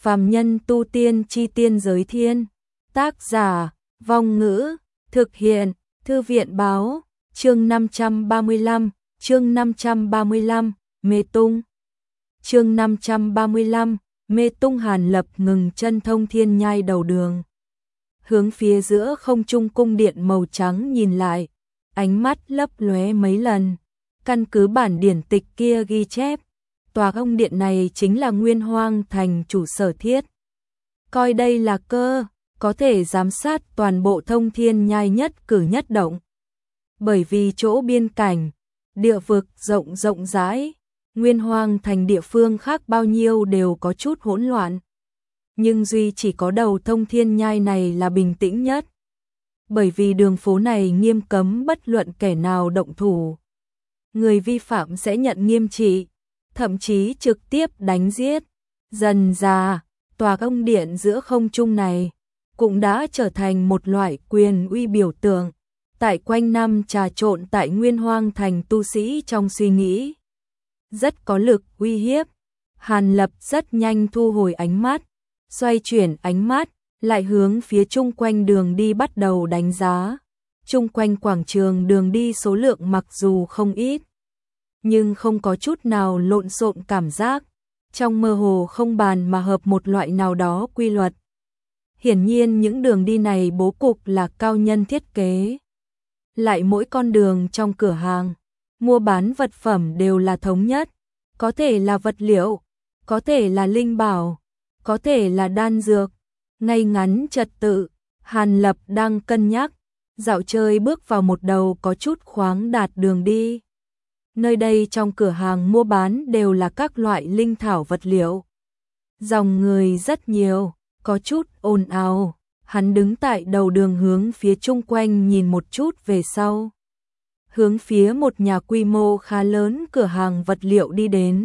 Phàm nhân tu tiên chi tiên giới thiên. Tác giả, Vong Ngữ, thực hiện, Thư viện báo, chương 535, Mê tung. Chương 535, Mê tung. Hàn Lập ngừng chân thông thiên nhai đầu đường. Hướng phía giữa không trung cung điện màu trắng nhìn lại, ánh mắt lấp lóe mấy lần. Căn cứ bản điển tịch kia ghi chép, tòa ông điện này chính là Nguyên Hoang Thành chủ sở thiết. Coi đây là cơ, có thể giám sát toàn bộ thông thiên nhai nhất cử nhất động. Bởi vì chỗ biên cảnh, địa vực rộng rãi, Nguyên Hoang Thành địa phương khác bao nhiêu đều có chút hỗn loạn. Nhưng duy chỉ có đầu thông thiên nhai này là bình tĩnh nhất. Bởi vì đường phố này nghiêm cấm bất luận kẻ nào động thủ. Người vi phạm sẽ nhận nghiêm trị, thậm chí trực tiếp đánh giết. Dần dà, tòa ông điện giữa không trung này cũng đã trở thành một loại quyền uy biểu tượng, tại quanh năm trà trộn tại Nguyên Hoang Thành tu sĩ trong suy nghĩ. Rất có lực uy hiếp. Hàn Lập rất nhanh thu hồi ánh mắt, xoay chuyển ánh mắt, lại hướng phía chung quanh đường đi bắt đầu đánh giá. Chung quanh quảng trường đường đi số lượng mặc dù không ít, nhưng không có chút nào lộn xộn cảm giác. Trong mơ hồ không bàn mà hợp một loại nào đó quy luật. Hiển nhiên những đường đi này bố cục là cao nhân thiết kế. Lại mỗi con đường trong cửa hàng mua bán vật phẩm đều là thống nhất. Có thể là vật liệu, có thể là linh bảo, có thể là đan dược. Ngay ngắn trật tự. Hàn Lập đang cân nhắc dạo chơi bước vào một đầu có chút khoáng đạt đường đi. Nơi đây trong cửa hàng mua bán đều là các loại linh thảo vật liệu. Dòng người rất nhiều, có chút ồn ào. Hắn đứng tại đầu đường hướng phía chung quanh nhìn một chút về sau. Hướng phía một nhà quy mô khá lớn cửa hàng vật liệu đi đến.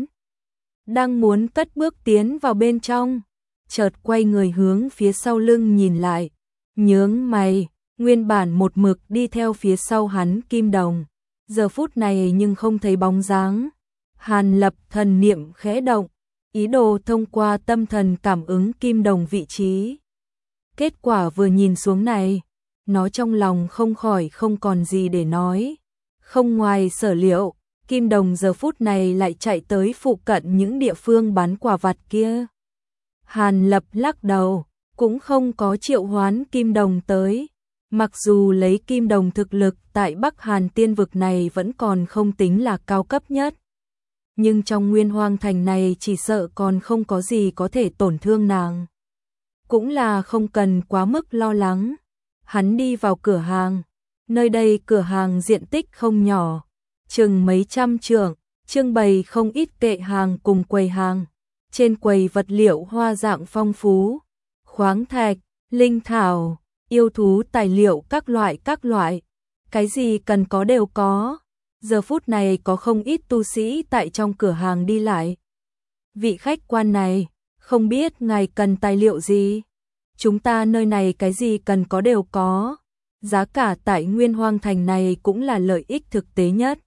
Đang muốn cất bước tiến vào bên trong, chợt quay người hướng phía sau lưng nhìn lại. Nhướng mày, nguyên bản một mực đi theo phía sau hắn Kim Đồng. Giờ phút này nhưng không thấy bóng dáng. Hàn Lập thần niệm khẽ động, ý đồ thông qua tâm thần cảm ứng Kim Đồng vị trí. Kết quả vừa nhìn xuống này, nó trong lòng không khỏi không còn gì để nói. Không ngoài sở liệu, Kim Đồng giờ phút này lại chạy tới phụ cận những địa phương bán quả vặt kia. Hàn Lập lắc đầu, cũng không có triệu hoán Kim Đồng tới. Mặc dù lấy Kim Đồng thực lực tại Bắc Hàn Tiên vực này vẫn còn không tính là cao cấp nhất. Nhưng trong Nguyên Hoang Thành này chỉ sợ còn không có gì có thể tổn thương nàng. Cũng là không cần quá mức lo lắng. Hắn đi vào cửa hàng. Nơi đây cửa hàng diện tích không nhỏ, chừng mấy trăm trượng, trưng bày không ít kệ hàng cùng quầy hàng. Trên quầy vật liệu hoa dạng phong phú, khoáng thạch, linh thảo, yêu thú tài liệu các loại, cái gì cần có đều có. Giờ phút này có không ít tu sĩ tại trong cửa hàng đi lại. Vị khách quan này, không biết ngài cần tài liệu gì? Chúng ta nơi này cái gì cần có đều có. Giá cả tại Nguyên Hoang Thành này cũng là lợi ích thực tế nhất.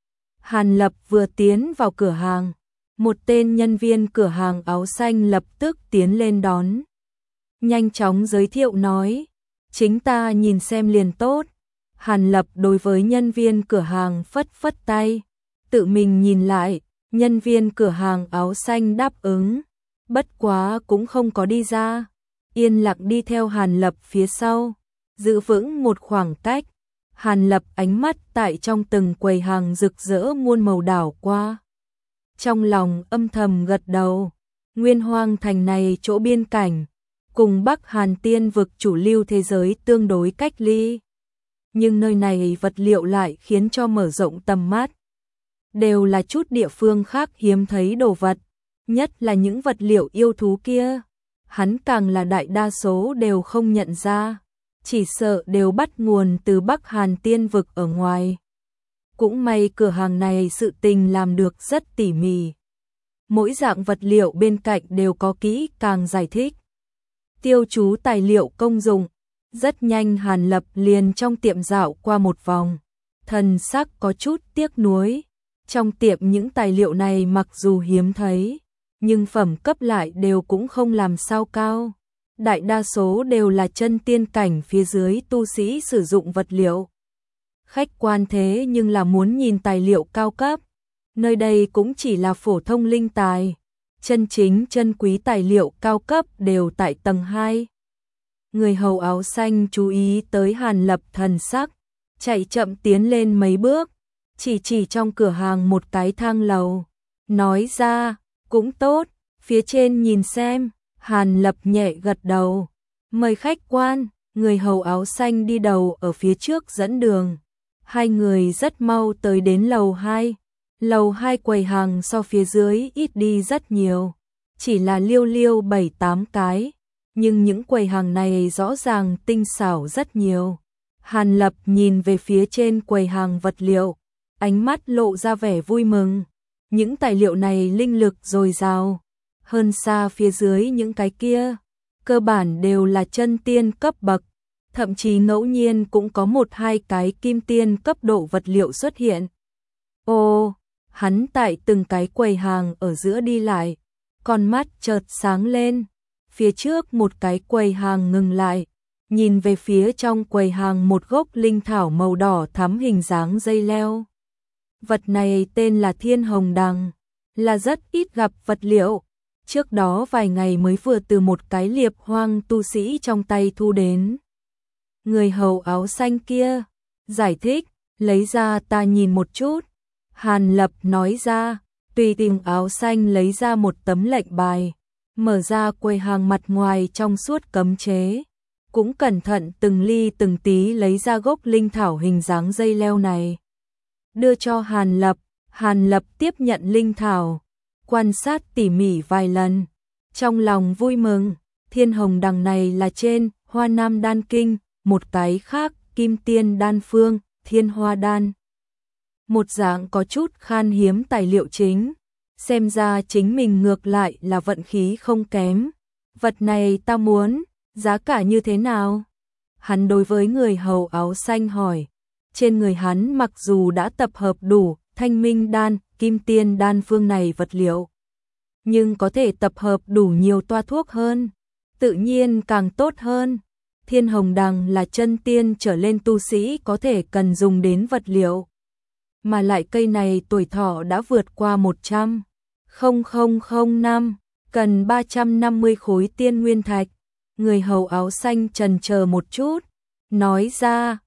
Hàn Lập vừa tiến vào cửa hàng, một tên nhân viên cửa hàng áo xanh lập tức tiến lên đón. Nhanh chóng giới thiệu nói, chính ta nhìn xem liền tốt. Hàn Lập đối với nhân viên cửa hàng phất phất tay, tự mình nhìn lại. Nhân viên cửa hàng áo xanh đáp ứng, bất quá cũng không có đi ra, yên lặng đi theo Hàn Lập phía sau, giữ vững một khoảng cách. Hàn Lập ánh mắt tại trong từng quầy hàng rực rỡ muôn màu đảo qua. Trong lòng âm thầm gật đầu, Nguyên Hoang Thành này chỗ biên cảnh, cùng Bắc Hàn Tiên vực chủ lưu thế giới tương đối cách ly. Nhưng nơi này vật liệu lại khiến cho mở rộng tầm mắt. Đều là chút địa phương khác hiếm thấy đồ vật, nhất là những vật liệu yêu thú kia. Hắn càng là đại đa số đều không nhận ra, chỉ sợ đều bắt nguồn từ Bắc Hàn Tiên vực ở ngoài. Cũng may cửa hàng này sự tình làm được rất tỉ mỉ. Mỗi dạng vật liệu bên cạnh đều có kỹ càng giải thích. Tiêu chú tài liệu công dụng. Rất nhanh Hàn Lập liền trong tiệm dạo qua một vòng. Thần sắc có chút tiếc nuối. Trong tiệm những tài liệu này mặc dù hiếm thấy, nhưng phẩm cấp lại đều cũng không làm sao cao. Đại đa số đều là chân tiên cảnh phía dưới tu sĩ sử dụng vật liệu. Khách quan thế nhưng là muốn nhìn tài liệu cao cấp. Nơi đây cũng chỉ là phổ thông linh tài. Chân chính chân quý tài liệu cao cấp đều tại tầng 2. Người hầu áo xanh chú ý tới Hàn Lập thần sắc, chạy chậm tiến lên mấy bước, chỉ trong cửa hàng một cái thang lầu, nói ra, cũng tốt, phía trên nhìn xem. Hàn Lập nhẹ gật đầu, mời khách quan. Người hầu áo xanh đi đầu ở phía trước dẫn đường. Hai người rất mau tới đến lầu 2. Lầu 2 quầy hàng so phía dưới ít đi rất nhiều, chỉ là liêu 7-8 cái, nhưng những quầy hàng này rõ ràng tinh xảo rất nhiều. Hàn Lập nhìn về phía trên quầy hàng vật liệu, ánh mắt lộ ra vẻ vui mừng. Những tài liệu này linh lực dồi dào, hơn xa phía dưới những cái kia, cơ bản đều là chân tiên cấp bậc, thậm chí ngẫu nhiên cũng có 1-2 cái kim tiên cấp độ vật liệu xuất hiện. Ồ, hắn tại từng cái quầy hàng ở giữa đi lại, con mắt chợt sáng lên, phía trước một cái quầy hàng ngừng lại, nhìn về phía trong quầy hàng một gốc linh thảo màu đỏ thắm hình dáng dây leo. Vật này tên là Thiên Hồng Đằng, là rất ít gặp vật liệu. Trước đó vài ngày mới vừa từ một cái liệp hoang tu sĩ trong tay thu đến. Người hầu áo xanh kia giải thích, lấy ra ta nhìn một chút. Hàn Lập nói ra, tùy tìm áo xanh lấy ra một tấm lệnh bài, mở ra quầy hàng mặt ngoài trong suốt cấm chế, cũng cẩn thận từng ly từng tí lấy ra gốc linh thảo hình dáng dây leo này, đưa cho Hàn Lập. Hàn Lập tiếp nhận linh thảo, quan sát tỉ mỉ vài lần, trong lòng vui mừng. Thiên Hồng Đằng này là trên Hoa Nam Đan Kinh, một cái khác Kim Tiên Đan Phương, Thiên Hoa Đan. Một dạng có chút khan hiếm tài liệu chính, xem ra chính mình ngược lại là vận khí không kém. Vật này ta muốn, giá cả như thế nào? Hắn đối với người hầu áo xanh hỏi. Trên người hắn mặc dù đã tập hợp đủ Thanh Minh Đan, Kim Tiên Đan Phương này vật liệu, nhưng có thể tập hợp đủ nhiều toa thuốc hơn, tự nhiên càng tốt hơn. Thiên Hồng Đằng là chân tiên trở lên tu sĩ có thể cần dùng đến vật liệu, mà lại cây này tuổi thọ đã vượt qua 100,000 năm, cần 350 khối tiên nguyên thạch. Người hầu áo xanh chần chờ một chút, nói ra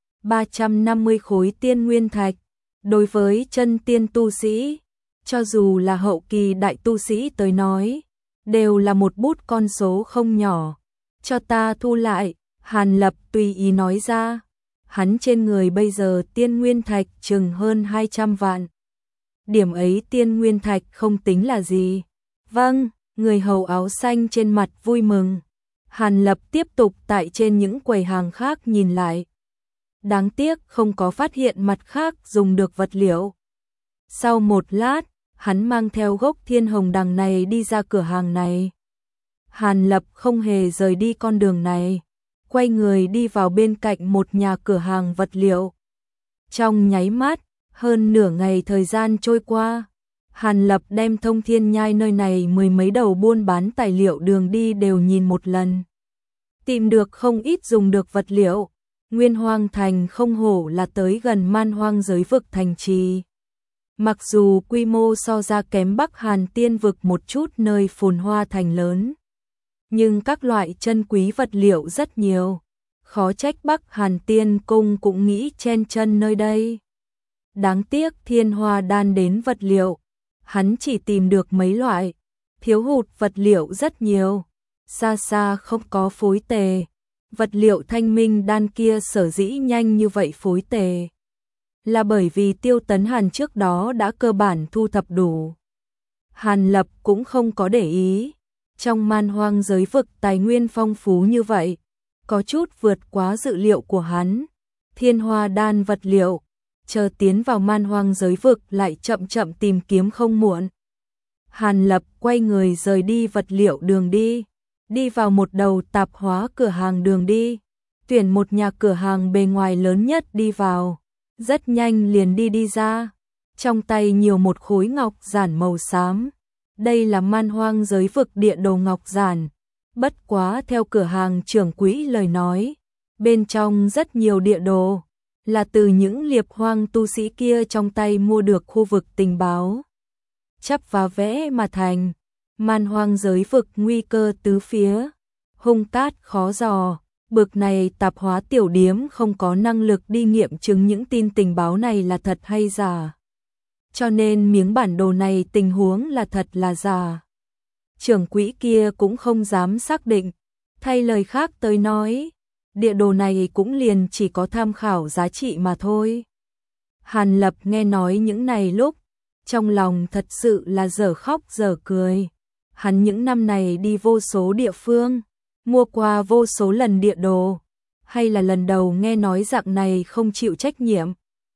350 khối tiên nguyên thạch, đối với chân tiên tu sĩ, cho dù là hậu kỳ đại tu sĩ tới nói, đều là một bút con số không nhỏ. Cho ta thu lại. Hàn Lập tùy ý nói ra, hắn trên người bây giờ tiên nguyên thạch chừng hơn 200 vạn. Điểm ấy tiên nguyên thạch không tính là gì. Vâng, người hầu áo xanh trên mặt vui mừng. Hàn Lập tiếp tục tại trên những quầy hàng khác nhìn lại. Đáng tiếc không có phát hiện mặt khác dùng được vật liệu. Sau một lát, hắn mang theo gốc Thiên Hồng Đằng này đi ra cửa hàng này. Hàn Lập không hề rời đi con đường này, quay người đi vào bên cạnh một nhà cửa hàng vật liệu. Trong nháy mắt, hơn nửa ngày thời gian trôi qua, Hàn Lập đem Thông Thiên Nhai nơi này 10 mấy đầu buôn bán tài liệu đường đi đều nhìn một lần. Tìm được không ít dùng được vật liệu. Nguyên Hoang Thành không hổ là tới gần Man Hoang giới vực thành trì. Mặc dù quy mô so ra kém Bắc Hàn Tiên vực một chút nơi phồn hoa thành lớn, nhưng các loại chân quý vật liệu rất nhiều, khó trách Bắc Hàn Tiên cung cũng nghĩ chen chân nơi đây. Đáng tiếc Thiên Hoa Đan đến vật liệu, hắn chỉ tìm được mấy loại, thiếu hụt vật liệu rất nhiều, xa xa không có phối tề. Vật liệu Thanh Minh Đan kia sở dĩ nhanh như vậy phối tề, là bởi vì Tiêu Tấn Hàn trước đó đã cơ bản thu thập đủ. Hàn Lập cũng không có để ý, trong Man Hoang giới vực tài nguyên phong phú như vậy, có chút vượt quá dự liệu của hắn. Thiên Hoa Đan vật liệu, chờ tiến vào Man Hoang giới vực lại chậm chậm tìm kiếm không muộn. Hàn Lập quay người rời đi vật liệu đường đi, đi vào một đầu tạp hóa cửa hàng đường đi, tuyển một nhà cửa hàng bề ngoài lớn nhất đi vào, rất nhanh liền đi ra, trong tay nhiều một khối ngọc giản màu xám, đây là Man Hoang giới vực địa đồ ngọc giản. Bất quá theo cửa hàng trưởng quỹ lời nói, bên trong rất nhiều địa đồ, là từ những liệp hoang tu sĩ kia trong tay mua được khu vực tình báo. Chắp và vẽ mà thành, Man Hoang giới vực nguy cơ tứ phía, hung cát khó dò, bực này tạp hóa tiểu điếm không có năng lực đi nghiệm chứng những tin tình báo này là thật hay giả. Cho nên miếng bản đồ này tình huống là thật là giả. Trưởng quỹ kia cũng không dám xác định, thay lời khác tới nói, địa đồ này cũng liền chỉ có tham khảo giá trị mà thôi. Hàn Lập nghe nói những này lúc, trong lòng thật sự là dở khóc dở cười. Hắn những năm này đi vô số địa phương, mua qua vô số lần địa đồ, hay là lần đầu nghe nói dạng này không chịu trách nhiệm.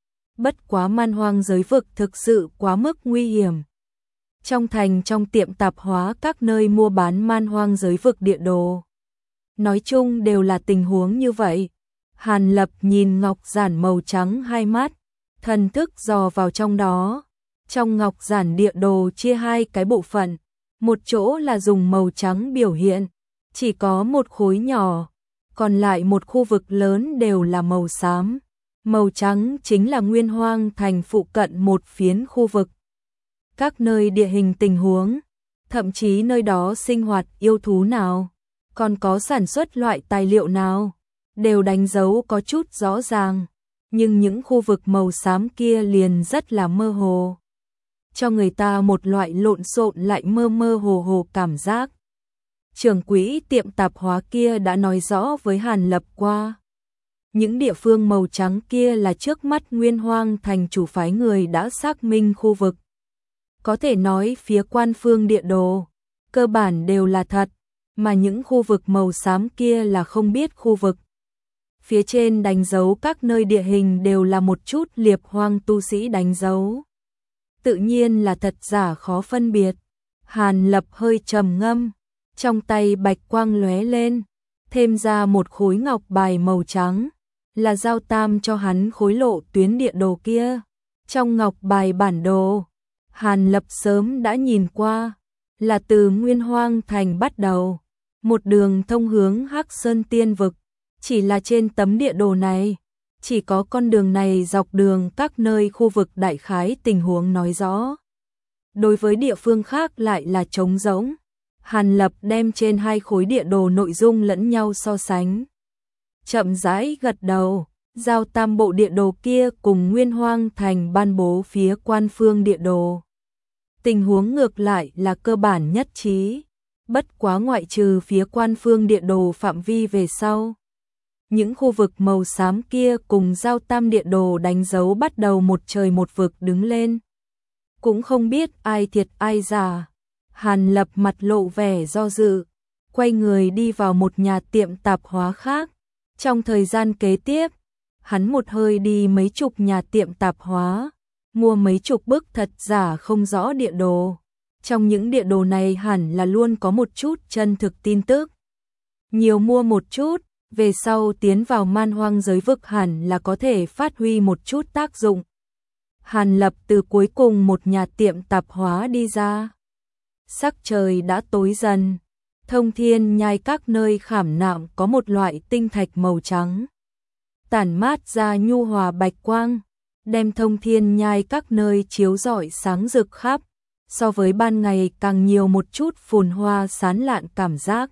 Bất quá Man Hoang giới vực thực sự quá mức nguy hiểm. Trong thành trong tiệm tạp hóa các nơi mua bán Man Hoang giới vực địa đồ, nói chung đều là tình huống như vậy. Hàn Lập nhìn ngọc giản màu trắng hai mắt, thần thức dò vào trong đó. Trong ngọc giản địa đồ chia hai cái bộ phận, một chỗ là dùng màu trắng biểu hiện, chỉ có một khối nhỏ, còn lại một khu vực lớn đều là màu xám. Màu trắng chính là Nguyên Hoang thành phụ cận một phiến khu vực. Các nơi địa hình tình huống, thậm chí nơi đó sinh hoạt yêu thú nào, còn có sản xuất loại tài liệu nào, đều đánh dấu có chút rõ ràng, nhưng những khu vực màu xám kia liền rất là mơ hồ, cho người ta một loại lộn xộn lại mơ mơ hồ hồ cảm giác. Trưởng quỹ tiệm tạp hóa kia đã nói rõ với Hàn Lập qua. Những địa phương màu trắng kia là trước mắt Nguyên Hoang thành chủ phái người đã xác minh khu vực. Có thể nói phía quan phương địa đồ, cơ bản đều là thật, mà những khu vực màu xám kia là không biết khu vực. Phía trên đánh dấu các nơi địa hình đều là một chút liệp hoang tu sĩ đánh dấu. Tự nhiên là thật giả khó phân biệt. Hàn Lập hơi trầm ngâm, trong tay bạch quang lóe lên, thêm ra một khối ngọc bài màu trắng, là giao tam cho hắn khối lộ tuyến địa đồ kia. Trong ngọc bài bản đồ, Hàn Lập sớm đã nhìn qua, là từ Nguyên Hoang thành bắt đầu, một đường thông hướng Hắc Sơn Tiên vực, chỉ là trên tấm địa đồ này, chỉ có con đường này dọc đường các nơi khu vực đại khái tình huống nói rõ. Đối với địa phương khác lại là trống rỗng. Hàn Lập đem trên hai khối địa đồ nội dung lẫn nhau so sánh. Chậm rãi gật đầu, giao tam bộ địa đồ kia cùng Nguyên Hoang thành ban bố phía quan phương địa đồ. Tình huống ngược lại là cơ bản nhất trí, bất quá ngoại trừ phía quan phương địa đồ phạm vi về sau. Những khu vực màu xám kia cùng giao tam địa đồ đánh dấu bắt đầu một trời một vực đứng lên. Cũng không biết ai thiệt ai giả. Hàn Lập mặt lộ vẻ do dự, quay người đi vào một nhà tiệm tạp hóa khác. Trong thời gian kế tiếp, hắn một hơi đi mấy chục nhà tiệm tạp hóa, mua mấy chục bức thật giả không rõ địa đồ. Trong những địa đồ này hẳn là luôn có một chút chân thực tin tức. Nhiều mua một chút, về sau tiến vào Man Hoang giới vực hẳn là có thể phát huy một chút tác dụng. Hàn Lập từ cuối cùng một nhà tiệm tạp hóa đi ra. Sắc trời đã tối dần, thông thiên nhai các nơi khảm nạm có một loại tinh thạch màu trắng. Tản mát ra nhu hòa bạch quang, đem thông thiên nhai các nơi chiếu rọi sáng rực khắp, so với ban ngày càng nhiều một chút phồn hoa sán lạn cảm giác.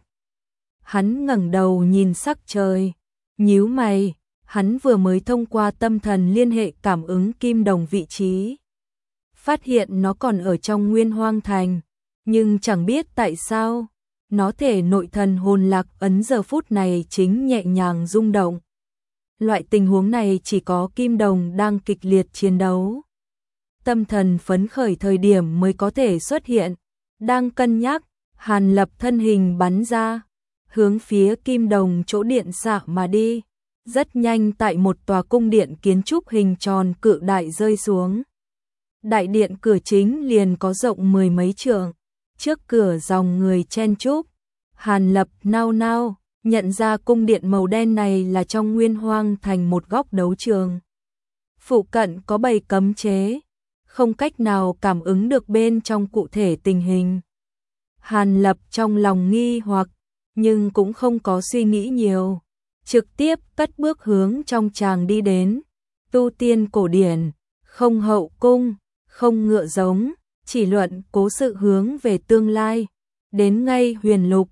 Hắn ngẩng đầu nhìn sắc trời, nhíu mày, hắn vừa mới thông qua tâm thần liên hệ cảm ứng kim đồng vị trí. Phát hiện nó còn ở trong Nguyên Hoang thành, nhưng chẳng biết tại sao, nó thể nội thần hồn lạc ấn giờ phút này chính nhẹ nhàng rung động. Loại tình huống này chỉ có kim đồng đang kịch liệt chiến đấu. Tâm thần phấn khởi thời điểm mới có thể xuất hiện, đang cân nhắc, Hàn Lập thân hình bắn ra, hướng phía kim đồng chỗ điện xạ mà đi. Rất nhanh tại một tòa cung điện kiến trúc hình tròn cự đại rơi xuống. Đại điện cửa chính liền có rộng mười mấy trượng, trước cửa dòng người chen chúc. Hàn Lập nao nao, nhận ra cung điện màu đen này là trong Nguyên Hoang thành một góc đấu trường. Phụ cận có bày cấm chế, không cách nào cảm ứng được bên trong cụ thể tình hình. Hàn Lập trong lòng nghi hoặc, nhưng cũng không có suy nghĩ nhiều, trực tiếp cất bước hướng trong tràng đi đến. Tu tiên cổ điển, không hậu cung, không ngựa giống, chỉ luận cố sự hướng về tương lai. Đến ngay Huyền Lục,